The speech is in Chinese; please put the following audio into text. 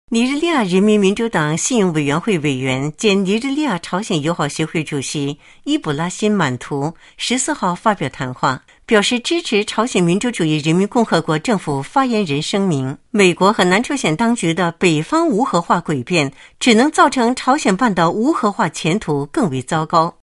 尼日利亚人民民主党信用委员会委员兼尼日利亚朝鲜友好协会主席伊卜拉辛·满图14号发表谈话，表示支持朝鲜民主主义人民共和国政府发言人声明，美国和南朝鲜当局的北方无核化诡辩只能造成朝鲜半岛无核化前途更为糟糕。